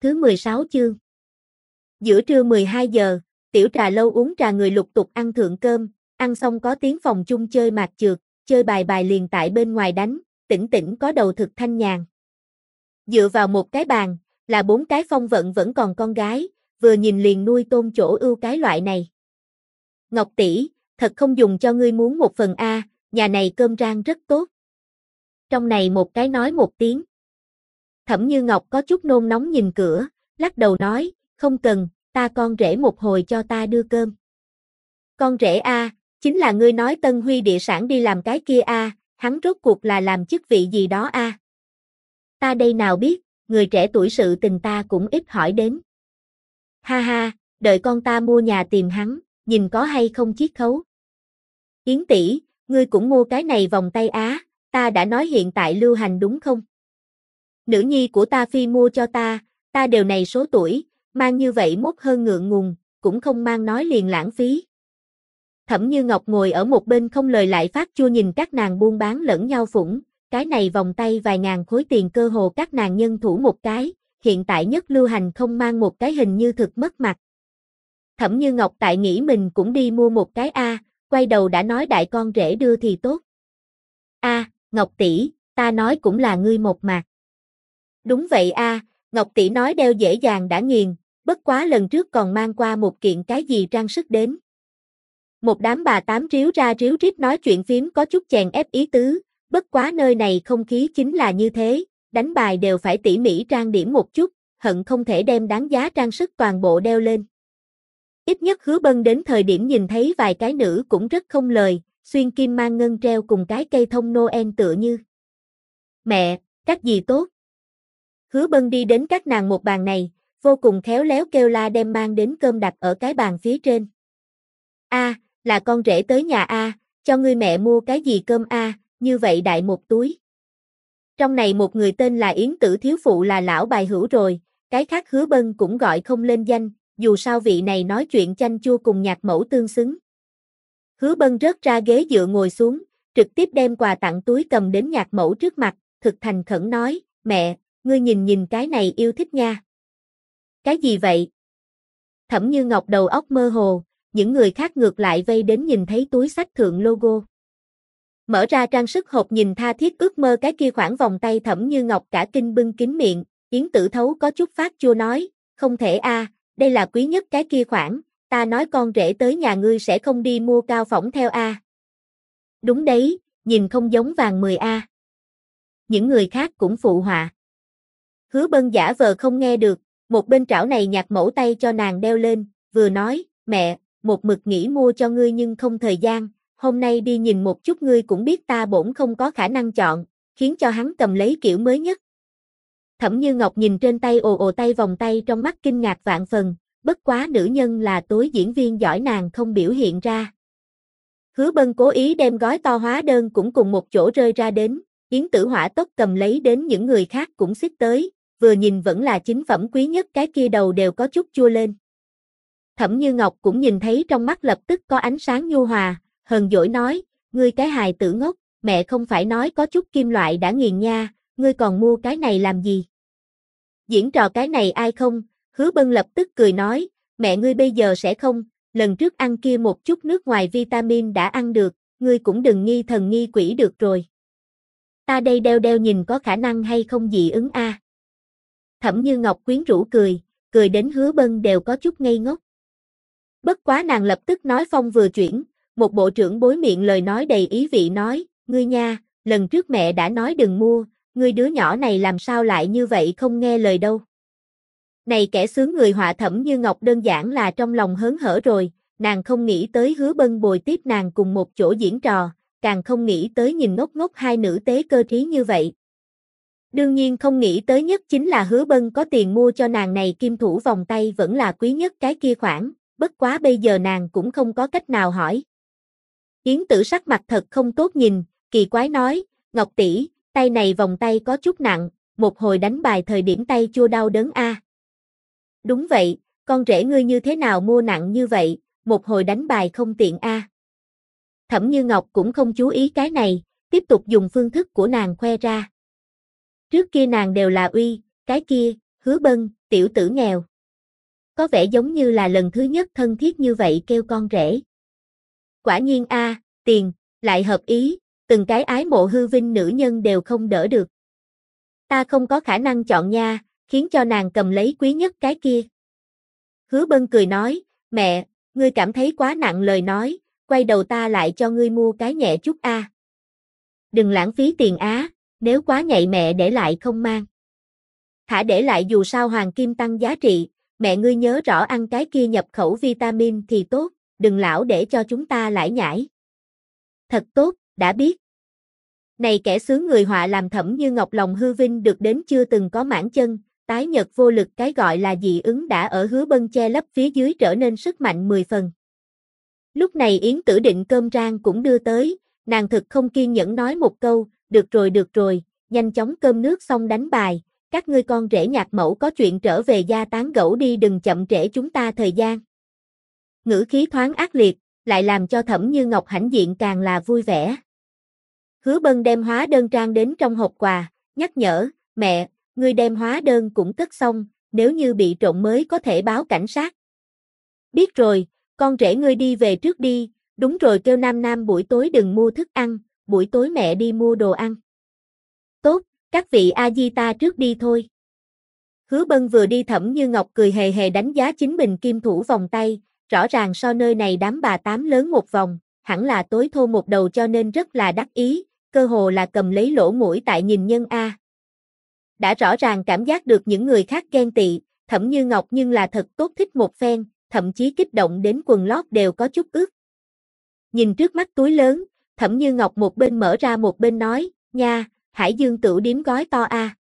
thứ 16 chương. Giữa trưa 12 giờ, tiểu trà lâu uống trà người lục tục ăn thượng cơm, ăn xong có tiếng phòng chung chơi mạc chược, chơi bài bài liền tại bên ngoài đánh, tỉnh tỉnh có đầu thực thanh nhàn. Dựa vào một cái bàn, là 4 cái phong vận vẫn còn con gái, vừa nhìn liền nuôi tôm chỗ ưu cái loại này. Ngọc tỷ, thật không dùng cho ngươi muốn một phần a, nhà này cơm rang rất tốt. Trong này một cái nói một tiếng. Thẩm Như Ngọc có chút nôn nóng nhìn cửa, lắc đầu nói, không cần, ta con rể một hồi cho ta đưa cơm. Con rể a, chính là ngươi nói Tân Huy địa sản đi làm cái kia a, hắn rốt cuộc là làm chức vị gì đó a? Ta đây nào biết, người trẻ tuổi sự tình ta cũng ít hỏi đến. Ha ha, đợi con ta mua nhà tìm hắn, nhìn có hay không chiết khấu. Yến tỷ, ngươi cũng mua cái này vòng tay á, ta đã nói hiện tại lưu hành đúng không? Nữ nhi của ta phi mua cho ta đều này số tuổi, mang như vậy mốt hơn ngượng ngùng, cũng không mang nói liền lãng phí. Thẩm Như Ngọc ngồi ở một bên không lời lại phát chua nhìn các nàng buôn bán lẫn nhau phủng, cái này vòng tay vài ngàn khối tiền cơ hồ các nàng nhân thủ một cái, hiện tại nhất lưu hành không mang một cái hình như thực mất mặt. Thẩm Như Ngọc tại nghĩ mình cũng đi mua một cái a, quay đầu đã nói đại con rể đưa thì tốt. A, Ngọc tỷ, ta nói cũng là ngươi một mặt. Đúng vậy a, Ngọc tỷ nói đeo dễ dàng đã nghiền, bất quá lần trước còn mang qua một kiện cái gì trang sức đến. Một đám bà tám ríu ra ríu rít nói chuyện phím có chút chèn ép ý tứ, bất quá nơi này không khí chính là như thế, đánh bài đều phải tỉ mỉ trang điểm một chút, hận không thể đem đáng giá trang sức toàn bộ đeo lên. Ít nhất Hứa Bân đến thời điểm nhìn thấy vài cái nữ cũng rất không lời, xuyên kim mang ngân treo cùng cái cây thông Noel tựa như. Mẹ, cách gì tốt? Hứa Bân đi đến các nàng một bàn này, vô cùng khéo léo kêu la đem mang đến cơm đặt ở cái bàn phía trên. A, là con rể tới nhà a, cho ngươi mẹ mua cái gì cơm a, như vậy đại một túi. Trong này một người tên là Yến Tử thiếu phụ là lão bài hữu rồi, cái khác Hứa Bân cũng gọi không lên danh, dù sao vị này nói chuyện chanh chua cùng nhạc mẫu tương xứng. Hứa Bân rớt ra ghế dựa ngồi xuống, trực tiếp đem quà tặng túi cầm đến nhạc mẫu trước mặt, thực thành khẩn nói, mẹ, ngươi nhìn nhìn cái này yêu thích nha. Cái gì vậy? Thẩm Như Ngọc đầu óc mơ hồ, những người khác ngược lại vây đến nhìn thấy túi xách thượng logo. Mở ra trang sức hộp nhìn tha thiết ước mơ cái kia khoản vòng tay Thẩm Như Ngọc cả kinh bưng kín miệng, Yến Tử thấu có chút phát chua nói, không thể a, đây là quý nhất cái kia khoản, ta nói con rể tới nhà ngươi sẽ không đi mua cao phỏng theo a. Đúng đấy, nhìn không giống vàng 10 a. Những người khác cũng phụ họa. Hứa Bân giả vờ không nghe được, một bên trảo này nhạc mẫu tay cho nàng đeo lên, vừa nói, mẹ, một mực nghĩ mua cho ngươi nhưng không thời gian, hôm nay đi nhìn một chút ngươi cũng biết ta bổn không có khả năng chọn, khiến cho hắn cầm lấy kiểu mới nhất. Thẩm Như Ngọc nhìn trên tay ồ tay vòng tay trong mắt kinh ngạc vạn phần, bất quá nữ nhân là tối diễn viên giỏi nàng không biểu hiện ra. Hứa Bân cố ý đem gói to hóa đơn cũng cùng một chỗ rơi ra đến, Yến Tử hỏa tốc cầm lấy đến những người khác cũng xích tới, vừa nhìn vẫn là chính phẩm quý nhất cái kia đầu đều có chút chua lên. Thẩm Như Ngọc cũng nhìn thấy trong mắt lập tức có ánh sáng nhu hòa, hờn dỗi nói, ngươi cái hài tử ngốc, mẹ không phải nói có chút kim loại đã nghiền nha, ngươi còn mua cái này làm gì? Diễn trò cái này ai không? Hứa Bân lập tức cười nói, mẹ ngươi bây giờ sẽ không, lần trước ăn kia một chút nước ngoài vitamin đã ăn được, ngươi cũng đừng nghi thần nghi quỷ được rồi. Ta đây đeo nhìn có khả năng hay không dị ứng a. Thẩm Như Ngọc quyến rũ cười đến Hứa Bân đều có chút ngây ngốc. Bất quá nàng lập tức nói phong vừa chuyển, một bộ trưởng bối miệng lời nói đầy ý vị nói, ngươi nha, lần trước mẹ đã nói đừng mua, ngươi đứa nhỏ này làm sao lại như vậy không nghe lời đâu. Này kẻ sướng người họa Thẩm Như Ngọc đơn giản là trong lòng hớn hở rồi, nàng không nghĩ tới Hứa Bân bồi tiếp nàng cùng một chỗ diễn trò, càng không nghĩ tới nhìn ngốc ngốc hai nữ tế cơ trí như vậy. Đương nhiên không nghĩ tới nhất chính là Hứa Bân có tiền mua cho nàng này kim thủ vòng tay vẫn là quý nhất cái kia khoản, bất quá bây giờ nàng cũng không có cách nào hỏi. Yến Tử sắc mặt thật không tốt nhìn, kỳ quái nói, Ngọc tỷ, tay này vòng tay có chút nặng, một hồi đánh bài thời điểm tay chua đau đớn a. Đúng vậy, con rể ngươi như thế nào mua nặng như vậy, một hồi đánh bài không tiện a. Thẩm Như Ngọc cũng không chú ý cái này, tiếp tục dùng phương thức của nàng khoe ra. Trước kia nàng đều là uy, cái kia, Hứa Bân, tiểu tử nghèo. Có vẻ giống như là lần thứ nhất thân thiết như vậy kêu con rể. Quả nhiên a, tiền, lại hợp ý, từng cái ái mộ hư vinh nữ nhân đều không đỡ được. Ta không có khả năng chọn nha, khiến cho nàng cầm lấy quý nhất cái kia. Hứa Bân cười nói, mẹ, ngươi cảm thấy quá nặng lời nói, quay đầu ta lại cho ngươi mua cái nhẹ chút a. Đừng lãng phí tiền á, nếu quá nhạy mẹ để lại không mang. Thả để lại dù sao hoàng kim tăng giá trị, mẹ ngươi nhớ rõ ăn cái kia nhập khẩu vitamin thì tốt, đừng lão để cho chúng ta lải nhải. Thật tốt, đã biết. Này kẻ xướng người họa làm Thẩm Như Ngọc lòng hư vinh được đến chưa từng có mảng chân, tái nhợt vô lực cái gọi là dị ứng đã ở Hứa Bân che lấp phía dưới trở nên sức mạnh 10 phần. Lúc này Yến Tử Định cơm rang cũng đưa tới, nàng thực không kiên nhẫn nói một câu, được rồi, nhanh chóng cơm nước xong đánh bài, các ngươi con rể nhạc mẫu có chuyện trở về gia tán gẫu đi đừng chậm trễ chúng ta thời gian. Ngữ khí thoáng ác liệt, lại làm cho Thẩm Như Ngọc hãnh diện càng là vui vẻ. Hứa Bân đem hóa đơn trang đến trong hộp quà, nhắc nhở, mẹ, ngươi đem hóa đơn cũng cất xong, nếu như bị trộm mới có thể báo cảnh sát. Biết rồi, con rể ngươi đi về trước đi, đúng rồi kêu Nam Nam buổi tối đừng mua thức ăn, buổi tối mẹ đi mua đồ ăn. Tốt, các vị A-di ta trước đi thôi. Hứa Bân vừa đi Thẩm Như Ngọc cười hề hề đánh giá chính mình kim thủ vòng tay, rõ ràng so nơi này đám bà tám lớn một vòng, hẳn là tối thô một đầu cho nên rất là đắc ý, cơ hồ là cầm lấy lỗ mũi tại nhìn nhân A. Đã rõ ràng cảm giác được những người khác ghen tị, Thẩm Như Ngọc nhưng là thật tốt thích một phen, thậm chí kích động đến quần lót đều có chút ướt. Nhìn trước mắt túi lớn, Thẩm Như Ngọc một bên mở ra một bên nói, nha, Hải Dương Tửu điếm gói to a.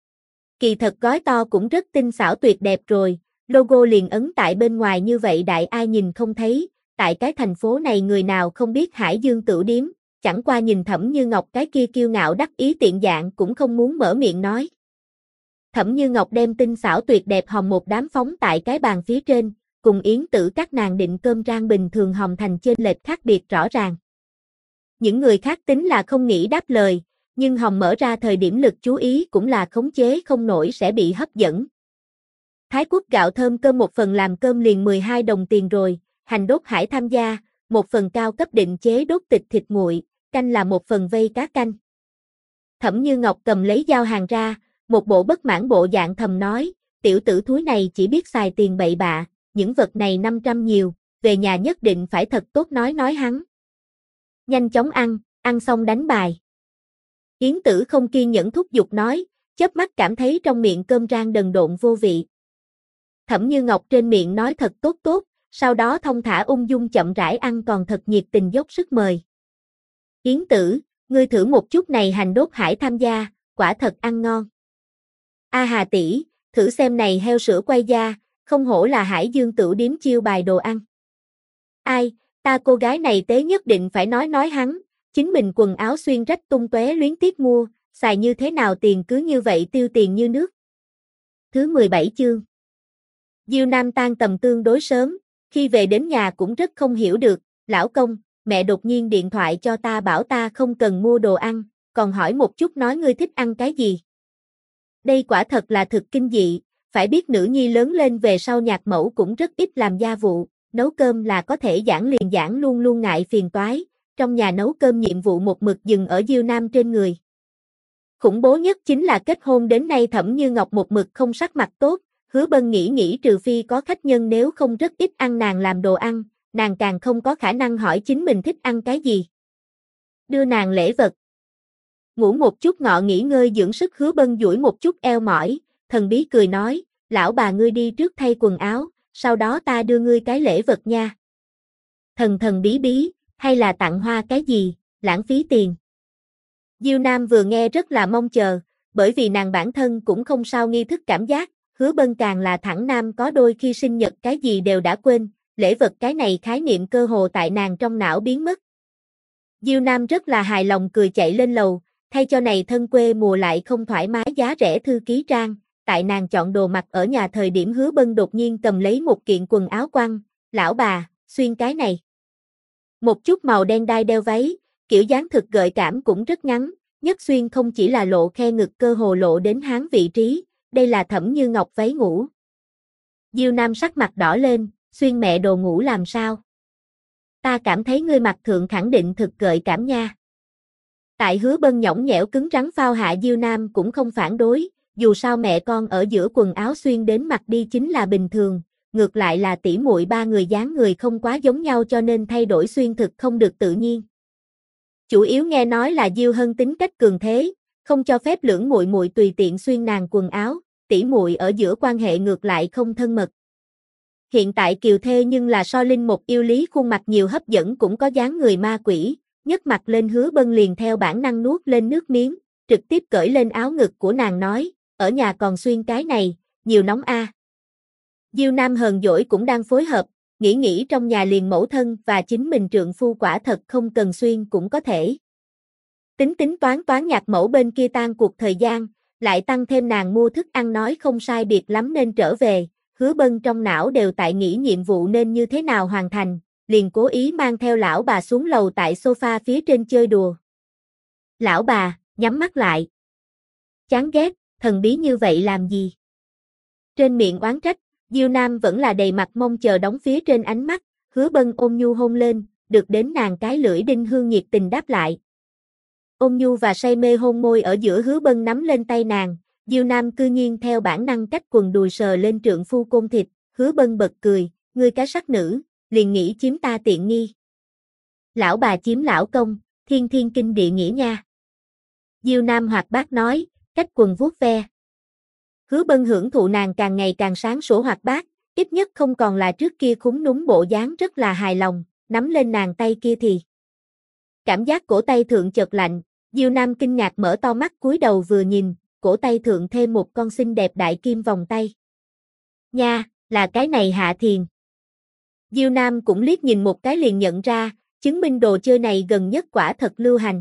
Kỳ thật gói to cũng rất tinh xảo tuyệt đẹp rồi, logo liền ấn tại bên ngoài như vậy đại ai nhìn không thấy, tại cái thành phố này người nào không biết Hải Dương Tửu điếm, chẳng qua nhìn Thẩm Như Ngọc cái kia kiêu ngạo đắc ý tiện dạng cũng không muốn mở miệng nói. Thẩm Như Ngọc đem tinh xảo tuyệt đẹp hòm một đám phóng tại cái bàn phía trên, cùng Yến Tử các nàng định cơm rang bình thường hòm thành chênh lệch khác biệt rõ ràng. Những người khác tính là không nghĩ đáp lời, nhưng hòm mở ra thời điểm lực chú ý cũng là khống chế không nổi sẽ bị hấp dẫn. Thái Quốc gạo thơm cơm một phần làm cơm liền 12 đồng tiền rồi, hành đốt hải tham gia, một phần cao cấp định chế đốt tịch thịt nguội, canh là một phần vây cá canh. Thẩm Như Ngọc cầm lấy dao hàng ra, một bộ bất mãn bộ dạng thầm nói, tiểu tử thúi này chỉ biết xài tiền bậy bạ, những vật này 500 nhiều, về nhà nhất định phải thật tốt nói hắn. Nhanh chóng ăn xong đánh bài. Yến Tử không kiên nhẫn thúc giục nói, chớp mắt cảm thấy trong miệng cơm rang đần độn vô vị. Thẩm Như Ngọc trên miệng nói thật tốt, sau đó thong thả ung dung chậm rãi ăn còn thật nhiệt tình dốc sức mời. Yến Tử, ngươi thử một chút này hành đốt hải tham gia, quả thật ăn ngon. A Hà tỷ, thử xem này heo sữa quay da, không hổ là Hải Dương Tửu điếm chiêu bài đồ ăn. Ai, ta cô gái này tế nhất định phải nói hắn, chính mình quần áo xuyên rách tung tóe luyến tiếc mua, xài như thế nào tiền cứ như vậy tiêu tiền như nước. Thứ 17 chương. Diêu Nam tan tầm tương đối sớm, khi về đến nhà cũng rất không hiểu được, lão công, mẹ đột nhiên điện thoại cho ta bảo ta không cần mua đồ ăn, còn hỏi một chút nói ngươi thích ăn cái gì. Đây quả thật là thực kinh dị, phải biết nữ nhi lớn lên về sau nhạc mẫu cũng rất ít làm gia vụ, nấu cơm là có thể giảng liền giảng luôn luôn ngại phiền toái, trong nhà nấu cơm nhiệm vụ một mực dừng ở Diêu Nam trên người. Khủng bố nhất chính là kết hôn đến nay Thẩm Như Ngọc một mực không sắc mặt tốt, Hứa Bân nghĩ trừ phi có khách nhân nếu không rất ít ăn nàng làm đồ ăn, nàng càng không có khả năng hỏi chính mình thích ăn cái gì. Đưa nàng lễ vật. Ngủ một chút ngọ nghỉ ngơi dưỡng sức Hứa Bân duỗi một chút eo mỏi, thần bí cười nói, lão bà ngươi đi trước thay quần áo, sau đó ta đưa ngươi cái lễ vật nha. Thần bí, hay là tặng hoa cái gì, lãng phí tiền. Diêu Nam vừa nghe rất là mong chờ, bởi vì nàng bản thân cũng không sao nghi thức cảm giác, Hứa Bân càng là thẳng nam có đôi khi sinh nhật cái gì đều đã quên, lễ vật cái này khái niệm cơ hồ tại nàng trong não biến mất. Diêu Nam rất là hài lòng cười chạy lên lầu, thay cho này thân quê mùa lại không thoải mái giá rẻ thư ký trang, tại nàng chọn đồ mặc ở nhà thời điểm Hứa Bân đột nhiên cầm lấy một kiện quần áo quăng, lão bà, xuyên cái này. Một chút màu đen đai đeo váy, kiểu dáng thực gợi cảm cũng rất ngắn, nhất xuyên không chỉ là lộ khe ngực cơ hồ lộ đến háng vị trí, đây là Thẩm Như Ngọc váy ngủ. Diêu Nam sắc mặt đỏ lên, xuyên mẹ đồ ngủ làm sao? Ta cảm thấy ngươi mặc thượng khẳng định thực gợi cảm nha. Tại Hứa Bân nhõng nhẽo cứng rắn phao hạ Diêu Nam cũng không phản đối, dù sao mẹ con ở giữa quần áo xuyên đến mặc đi chính là bình thường, ngược lại là tỷ muội ba người dáng người không quá giống nhau cho nên thay đổi xuyên thực không được tự nhiên. Chủ yếu nghe nói là Diêu Hân tính cách cường thế, không cho phép lưỡng muội muội tùy tiện xuyên nàng quần áo, tỷ muội ở giữa quan hệ ngược lại không thân mật. Hiện tại kiều thê nhưng là so linh một yêu lý khuôn mặt nhiều hấp dẫn cũng có dáng người ma quỷ, nhấc mặt lên Hứa Bân liền theo bản năng nuốt lên nước miếng, trực tiếp cởi lên áo ngực của nàng nói, ở nhà còn xuyên cái này, nhiều nóng a. Diêu Nam hờn dỗi cũng đang phối hợp, nghĩ trong nhà liền mẫu thân và chính mình trượng phu quả thật không cần xuyên cũng có thể. Tính toán nhạc mẫu bên kia tan cuộc thời gian, lại tăng thêm nàng mua thức ăn nói không sai biệt lắm nên trở về, Hứa Bân trong não đều tại nghĩ nhiệm vụ nên như thế nào hoàn thành, liền cố ý mang theo lão bà xuống lầu tại sofa phía trên chơi đùa. Lão bà, nhắm mắt lại. Chán ghét, thần bí như vậy làm gì? Trên miệng oán trách, Diêu Nam vẫn là đầy mặt mong chờ đóng phía trên ánh mắt, Hứa Bân ôm nhu hôn lên, được đến nàng cái lưỡi đinh hương nhiệt tình đáp lại. Ôm nhu và say mê hôn môi ở giữa, Hứa Bân nắm lên tay nàng, Diêu Nam cư nhiên theo bản năng cách quần đùi sờ lên trượng phu côn thịt, Hứa Bân bật cười, ngươi cái sắc nữ, liền nghĩ chiếm ta tiện nghi. Lão bà chiếm lão công, thiên thiên kinh địa nghĩa nha. Diêu Nam hoạt bát nói, cách quần vuốt ve. Hứa Bân hưởng thụ nàng càng ngày càng sáng sủa hoạt bát, ít nhất không còn là trước kia khúm núm bộ dáng, rất là hài lòng, nắm lên nàng tay kia thì. Cảm giác cổ tay thượng chợt lạnh, Diêu Nam kinh ngạc mở to mắt cúi đầu vừa nhìn, cổ tay thượng thêm một con xinh đẹp đại kim vòng tay. Nha, là cái này Hạ Thiền. Diêu Nam cũng liếc nhìn một cái liền nhận ra, chứng minh đồ chơi này gần nhất quả thật lưu hành.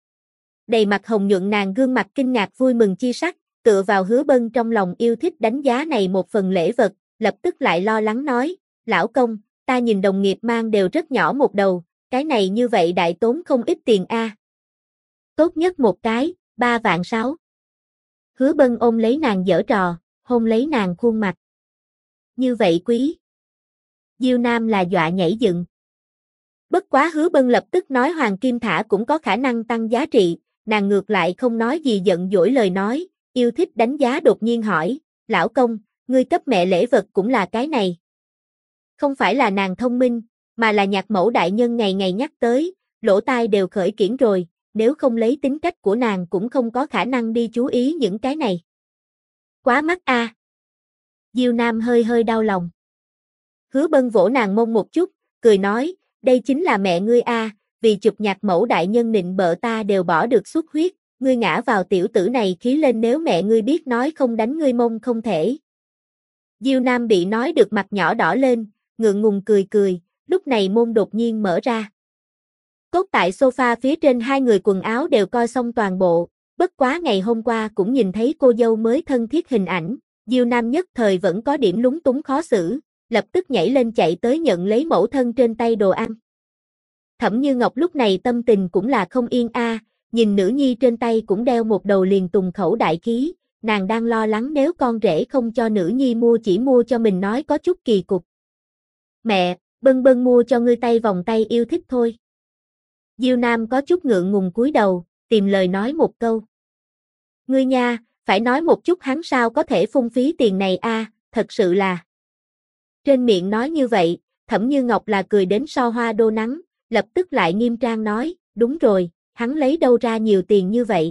Đầy mặt hồng nhuận nàng gương mặt kinh ngạc vui mừng chi sắc, tựa vào Hứa Bân trong lòng yêu thích đánh giá này một phần lễ vật, lập tức lại lo lắng nói, lão công, ta nhìn đồng nghiệp mang đều rất nhỏ một đầu, cái này như vậy đại tốn không ít tiền a. Tốt nhất một cái, 3 vạn 6. Hứa Bân ôm lấy nàng giở trò, hôn lấy nàng khuôn mặt. Như vậy quý. Diêu Nam là dọa nhảy dựng. Bất quá Hứa Bân lập tức nói hoàng kim thả cũng có khả năng tăng giá trị, nàng ngược lại không nói gì giận dỗi lời nói, yêu thích đánh giá đột nhiên hỏi, lão công, ngươi cấp mẹ lễ vật cũng là cái này. Không phải là nàng thông minh, mà là nhạc mẫu đại nhân ngày ngày nhắc tới, lỗ tai đều khởi kiển rồi, nếu không lấy tính cách của nàng cũng không có khả năng đi chú ý những cái này. Quá mắc a. Diêu Nam hơi hơi đau lòng. Hứa Bân vỗ nàng mông một chút, cười nói, đây chính là mẹ ngươi a, vì chụp nhạc mẫu đại nhân nịnh bợ ta đều bỏ được xuất huyết, ngươi ngã vào tiểu tử này khí lên, nếu mẹ ngươi biết nói không đánh ngươi mông không thể. Diêu Nam bị nói được mặt nhỏ đỏ lên, ngượng ngùng cười, lúc này môn đột nhiên mở ra. Cốt tại sofa phía trên hai người quần áo đều coi xong toàn bộ, bất quá ngày hôm qua cũng nhìn thấy cô dâu mới thân thiết hình ảnh, Diêu Nam nhất thời vẫn có điểm lúng túng khó xử, lập tức nhảy lên chạy tới nhận lấy mẫu thân trên tay đồ ăn. Thẩm Như Ngọc lúc này tâm tình cũng là không yên a, nhìn nữ nhi trên tay cũng đeo một đầu liền tùng khẩu đại khí, nàng đang lo lắng nếu con rể không cho nữ nhi mua chỉ mua cho mình nói có chút kỳ cục. Mẹ, Bân mua cho ngươi tay vòng tay yêu thích thôi. Diêu Nam có chút ngượng ngùng cúi đầu, tìm lời nói một câu. Ngươi nha, phải nói một chút hắn sao có thể phung phí tiền này a, thật sự là. Trên miệng nói như vậy, Thẩm Như Ngọc là cười đến so hoa đô nắng, lập tức lại nghiêm trang nói, đúng rồi, hắn lấy đâu ra nhiều tiền như vậy?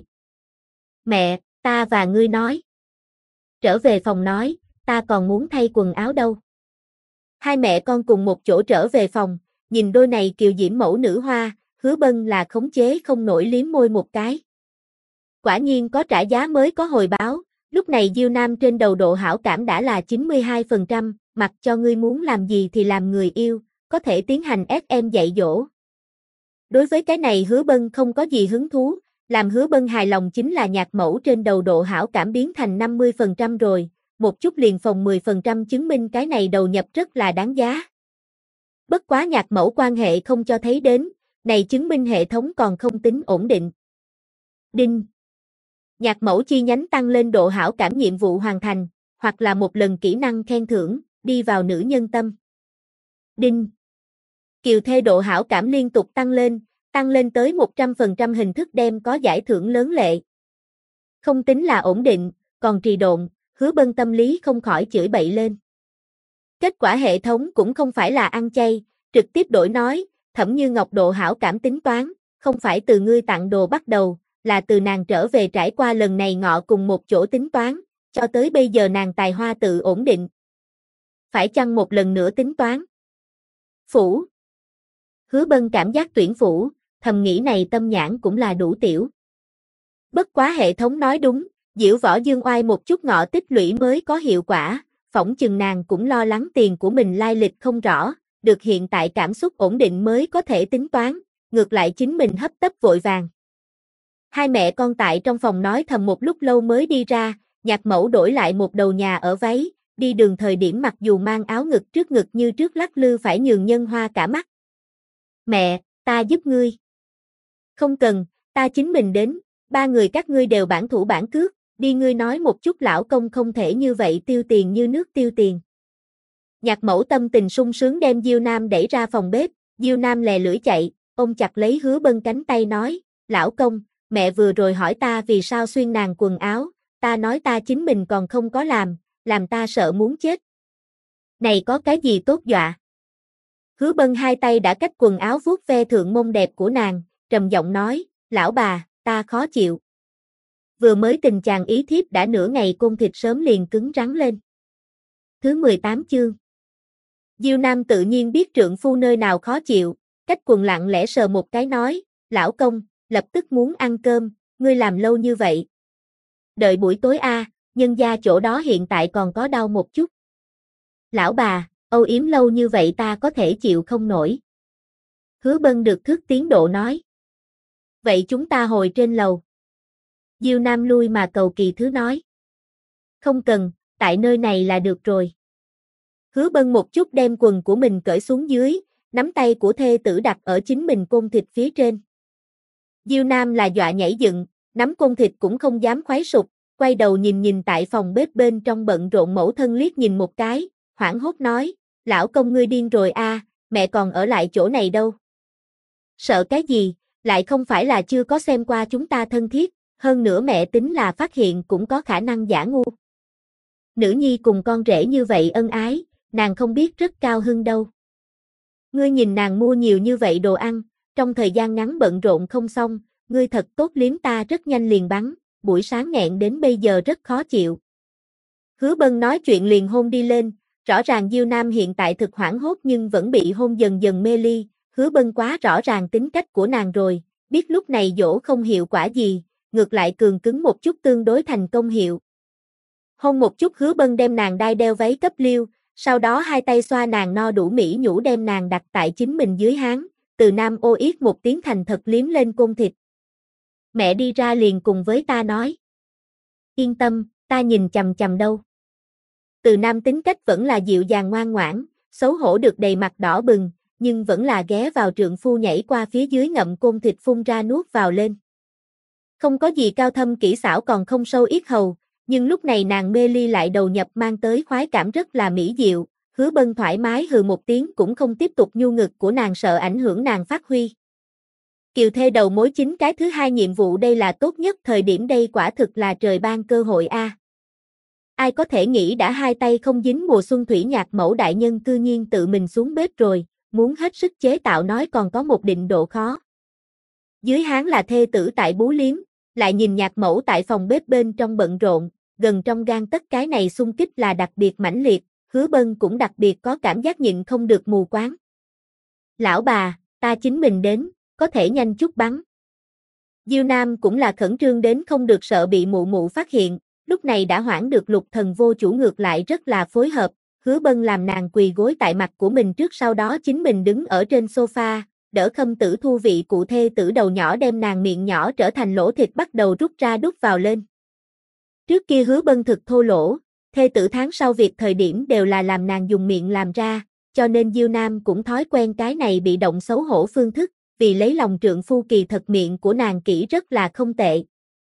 Mẹ, ta và ngươi nói. Trở về phòng nói, ta còn muốn thay quần áo đâu. Hai mẹ con cùng một chỗ trở về phòng, nhìn đôi này kiều diễm mẫu nữ hoa, Hứa Bân là khống chế không nổi liếm môi một cái. Quả nhiên có trả giá mới có hồi báo, lúc này Diêu Nam trên đầu độ hảo cảm đã là 92%, mặc cho ngươi muốn làm gì thì làm người yêu, có thể tiến hành SM dạy dỗ. Đối với cái này Hứa Bân không có gì hứng thú, làm Hứa Bân hài lòng chính là nhạc mẫu trên đầu độ hảo cảm biến thành 50% rồi, một chút liền phòng 10% chứng minh cái này đầu nhập rất là đáng giá. Bất quá nhạc mẫu quan hệ không cho thấy đến, này chứng minh hệ thống còn không tính ổn định. Đinh. Nhạc mẫu chi nhánh tăng lên độ hảo cảm nhiệm vụ hoàn thành, hoặc là một lần kỹ năng khen thưởng, đi vào nữ nhân tâm. Đinh. Kiều thê độ hảo cảm liên tục tăng lên tới 100% hình thức đem có giải thưởng lớn lệ. Không tính là ổn định, còn trì độn, Hứa Bân tâm lý không khỏi chửi bậy lên. Kết quả hệ thống cũng không phải là ăn chay, trực tiếp đổi nói, Thẩm Như Ngọc độ hảo cảm tính toán, không phải từ ngươi tặng đồ bắt đầu, là từ nàng trở về trải qua lần này ngọ cùng một chỗ tính toán, cho tới bây giờ nàng tài hoa tự ổn định. Phải chăng một lần nữa tính toán? Phủ. Hứa Bân cảm giác tuyển phủ, thầm nghĩ này tâm nhãn cũng là đủ tiểu. Bất quá hệ thống nói đúng, diễu võ dương oai một chút ngọ tích lũy mới có hiệu quả, phỏng chừng nàng cũng lo lắng tiền của mình lai lịch không rõ, được hiện tại cảm xúc ổn định mới có thể tính toán, ngược lại chính mình hấp tấp vội vàng. Hai mẹ con tại trong phòng nói thầm một lúc lâu mới đi ra, Nhạc mẫu đổi lại một đầu nhà ở váy, đi đường thời điểm mặc dù mang áo ngực như trước lắc lư phải nhường nhân hoa cả mắt. Mẹ, ta giúp ngươi. Không cần, ta chính mình đến, ba người các ngươi đều bản thủ bản cước, đi ngươi nói một chút lão công không thể như vậy tiêu tiền như nước tiêu tiền. Nhạc mẫu tâm tình sung sướng đem Diêu Nam đẩy ra phòng bếp, Diêu Nam lè lưỡi chạy, ôm chặt lấy Hứa Bân cánh tay nói, lão công, mẹ vừa rồi hỏi ta vì sao xuyên nàng quần áo, ta nói ta chính mình còn không có làm ta sợ muốn chết. Này có cái gì tốt dọa? Hứa Bân hai tay đã cách quần áo vuốt ve thượng mông đẹp của nàng, trầm giọng nói, lão bà, ta khó chịu. Vừa mới tình chàng ý thiếp đã nửa ngày côn thịt sớm liền cứng rắn lên. Thứ 18 chương. Diêu Nam tự nhiên biết trượng phu nơi nào khó chịu, cách quần lặng lẽ sờ một cái nói, lão công, lập tức muốn ăn cơm, ngươi làm lâu như vậy. Đợi buổi tối a, nhân gia chỗ đó hiện tại còn có đau một chút. Lão bà, âu yếm lâu như vậy ta có thể chịu không nổi. Hứa Bân được thước tiến độ nói. Vậy chúng ta hồi trên lầu. Diêu Nam lui mà cầu kỳ thứ nói. Không cần, tại nơi này là được rồi. Hứa Bân một chút đem quần của mình cởi xuống dưới, nắm tay của thê tử đặt ở chính mình côn thịt phía trên. Diêu Nam là dọa nhảy dựng, nắm côn thịt cũng không dám khoái sụp, quay đầu nhìn tại phòng bếp bên trong bận rộn mẫu thân liếc nhìn một cái, hoảng hốt nói, lão công ngươi điên rồi a, mẹ còn ở lại chỗ này đâu. Sợ cái gì, lại không phải là chưa có xem qua chúng ta thân thiết, hơn nữa mẹ tính là phát hiện cũng có khả năng giả ngu. Nữ nhi cùng con rể như vậy ân ái, nàng không biết rất cao hưng đâu. Ngươi nhìn nàng mua nhiều như vậy đồ ăn, trong thời gian ngắn bận rộn không xong, ngươi thật tốt liếm ta rất nhanh liền bắn, buổi sáng nghẹn đến bây giờ rất khó chịu. Hứa Bân nói chuyện liền hôn đi lên, rõ ràng Diêu Nam hiện tại thực hoảng hốt nhưng vẫn bị hôn dần dần mê ly, Hứa Bân quá rõ ràng tính cách của nàng rồi, biết lúc này dỗ không hiệu quả gì, ngược lại cường cứng một chút tương đối thành công hiệu. Hôn một chút Hứa Bân đem nàng đai đeo váy cấp liêu, sau đó hai tay xoa nàng no đủ mỹ nhũ đem nàng đặt tại chính mình dưới háng, Từ Nam ô yết một tiếng thành thật liếm lên côn thịt. Mẹ đi ra liền cùng với ta nói. Yên tâm, ta nhìn chằm chằm đâu. Từ Nam tính cách vẫn là dịu dàng ngoan ngoãn, xấu hổ được đầy mặt đỏ bừng, nhưng vẫn là ghé vào trượng phu nhảy qua phía dưới ngậm côn thịt phun ra nuốt vào lên. Không có gì cao thâm kỹ xảo còn không sâu yết hầu, nhưng lúc này nàng mê ly lại đầu nhập mang tới khoái cảm rất là mỹ diệu, Hứa Bân thoải mái hừ một tiếng cũng không tiếp tục nhu ngực của nàng sợ ảnh hưởng nàng phát huy. Kiều thê đầu mối chính cái thứ hai nhiệm vụ đây là tốt nhất thời điểm đây quả thực là trời ban cơ hội a. Ai có thể nghĩ đã hai tay không dính mùa xuân thủy Nhạc mẫu đại nhân cư nhiên tự mình xuống bếp rồi, muốn hết sức chế tạo nói còn có một định độ khó. Dưới háng là thê tử tại bú liếm, lại nhìn Nhạc mẫu tại phòng bếp bên trong bận rộn, gần trong gan tất cái này xung kích là đặc biệt mãnh liệt, Hứa Bân cũng đặc biệt có cảm giác nhịn không được mù quáng. Lão bà, ta chính mình đến, có thể nhanh chút bắn. Diêu Nam cũng là khẩn trương đến không được sợ bị mụ mụ phát hiện, lúc này đã hoảng được Lục Thần vô chủ ngược lại rất là phối hợp, Hứa Bân làm nàng quỳ gối tại mặt của mình trước sau đó chính mình đứng ở trên sofa, đỡ Khâm Tử Thu vị cụ thê tử đầu nhỏ đem nàng miệng nhỏ trở thành lỗ thịt bắt đầu rút ra đút vào lên. Trước kia Hứa Bân thực thô lỗ, thê tử tháng sau việc thời điểm đều là làm nàng dùng miệng làm ra, cho nên Diêu Nam cũng thói quen cái này bị động xấu hổ phương thức, vì lấy lòng trượng phu kỳ thật miệng của nàng kỹ rất là không tệ.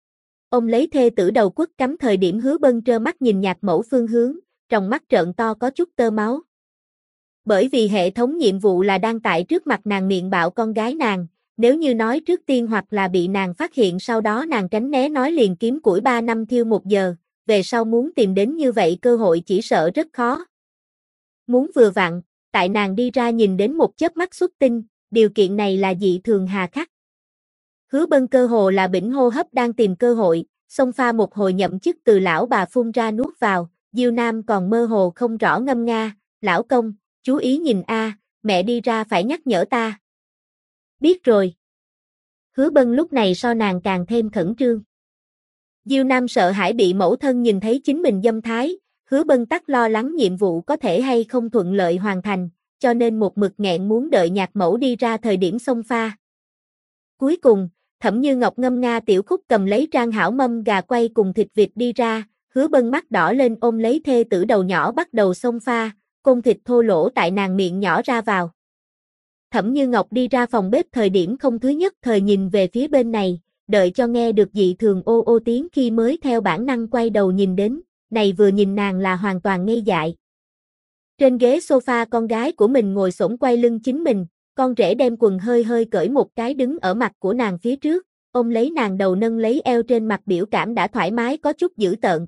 ôm lấy thê tử đầu quất cắm thời điểm Hứa Bân trơ mắt nhìn nhạc mẫu phương hướng, trong mắt trợn to có chút tơ máu. Bởi vì hệ thống nhiệm vụ là đang tại trước mặt nàng miệng bạo con gái nàng, nếu như nói trước tiên hoặc là bị nàng phát hiện sau đó nàng tránh né nói liền kiếm củi 3 năm thiêu 1 giờ, về sau muốn tìm đến như vậy cơ hội chỉ sợ rất khó. Muốn vừa vặn, tại nàng đi ra nhìn đến một chớp mắt xuất tinh, điều kiện này là dị thường hà khắc. Hứa Bân cơ hồ là bỉnh hô hấp đang tìm cơ hội, xông pha một hồi nhậm chức từ lão bà phun ra nuốt vào, Diêu Nam còn mơ hồ không rõ ngâm nga, lão công, chú ý nhìn a, mẹ đi ra phải nhắc nhở ta. Biết rồi. Hứa Bân lúc này so nàng càng thêm khẩn trương. Diêu Nam sợ hãi bị mẫu thân nhìn thấy chính mình dâm thái, Hứa Bân tắc lo lắng nhiệm vụ có thể hay không thuận lợi hoàn thành, cho nên một mực nghẹn muốn đợi nhạc mẫu đi ra thời điểm xông pha. Cuối cùng, Thẩm Như Ngọc ngâm nga tiểu khúc cầm lấy trang hảo mâm gà quay cùng thịt vịt đi ra, Hứa Bân mắt đỏ lên ôm lấy thê tử đầu nhỏ bắt đầu xông pha, côn thịt thô lỗ tại nàng miệng nhỏ ra vào. Thẩm Như Ngọc đi ra phòng bếp thời điểm không thứ nhất thời nhìn về phía bên này, đợi cho nghe được dị thường ô ô tiếng khi mới theo bản năng quay đầu nhìn đến, này vừa nhìn nàng là hoàn toàn ngây dại. Trên ghế sofa con gái của mình ngồi xổm quay lưng chính mình, con rể đem quần hơi hơi cởi một cái đứng ở mặt của nàng phía trước, ôm lấy nàng đầu nâng lấy eo trên mặt biểu cảm đã thoải mái có chút dữ tợn.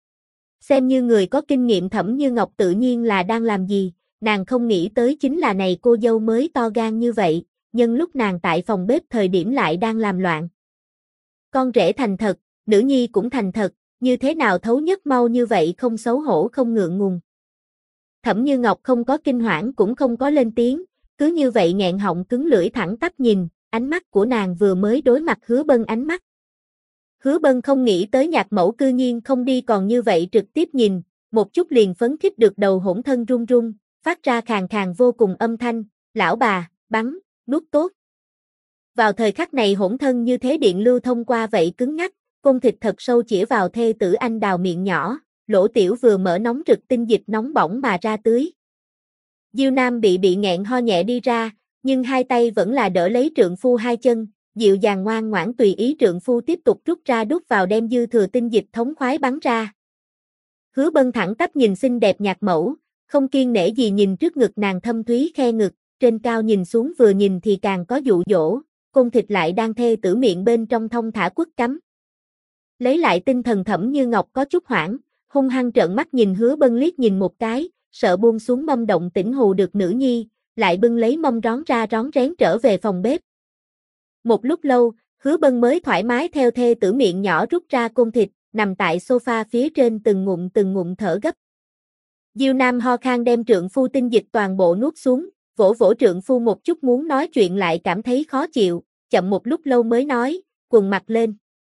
Xem như người có kinh nghiệm Thẩm Như Ngọc tự nhiên là đang làm gì, nàng không nghĩ tới chính là này cô dâu mới to gan như vậy, nhưng lúc nàng tại phòng bếp thời điểm lại đang làm loạn. Con rể thành thật, nữ nhi cũng thành thật, như thế nào thấu nhất mau như vậy không xấu hổ không ngượng ngùng. Thẩm Như Ngọc không có kinh hoảng cũng không có lên tiếng, cứ như vậy nghẹn họng cứng lưỡi thẳng tắp nhìn, ánh mắt của nàng vừa mới đối mặt Hứa Bân ánh mắt. Hứa Bân không nghĩ tới nhạc mẫu cư nhiên không đi còn như vậy trực tiếp nhìn, một chút liền phấn khích được đầu hỗn thân run run, phát ra khàn khàn vô cùng âm thanh, lão bà, bắn, nuốt tốt. Vào thời khắc này hỗn thân như thế điện lưu thông qua vậy cứng ngắc, côn thịt thật sâu chĩa vào thê tử anh đào miệng nhỏ, lỗ tiểu vừa mở nóng rực tinh dịch nóng bỏng mà ra tưới. Diêu Nam bị nghẹn ho nhẹ đi ra, nhưng hai tay vẫn là đỡ lấy trượng phu hai chân, dịu dàng ngoan ngoãn tùy ý trượng phu tiếp tục rút ra đút vào đem dư thừa tinh dịch thống khoái bắn ra. Hứa Bân thẳng tắp nhìn xinh đẹp nhạc mẫu, không kiêng nể gì nhìn trước ngực nàng thâm thúy khe ngực, trên cao nhìn xuống vừa nhìn thì càng có dụ dỗ, côn thịt lại đang thê tử miệng bên trong thong thả quất cắm. Lấy lại tinh thần Thẩm Như Ngọc có chút hoảng, hung hăng trợn mắt nhìn Hứa Bân liếc nhìn một cái, sợ buông xuống mâm động tĩnh hù được nữ nhi, lại bưng lấy mâm rón ra rón rén trở về phòng bếp. Một lúc lâu, Hứa Bân mới thoải mái theo thê tử miệng nhỏ rút ra côn thịt, nằm tại sofa phía trên từng ngụm thở gấp. Diêu Nam ho khan đem trượng phu tinh dịch toàn bộ nuốt xuống, vỗ vỗ trượng phu một chút muốn nói chuyện lại cảm thấy khó chịu, chậm một lúc lâu mới nói, quần mặc lên.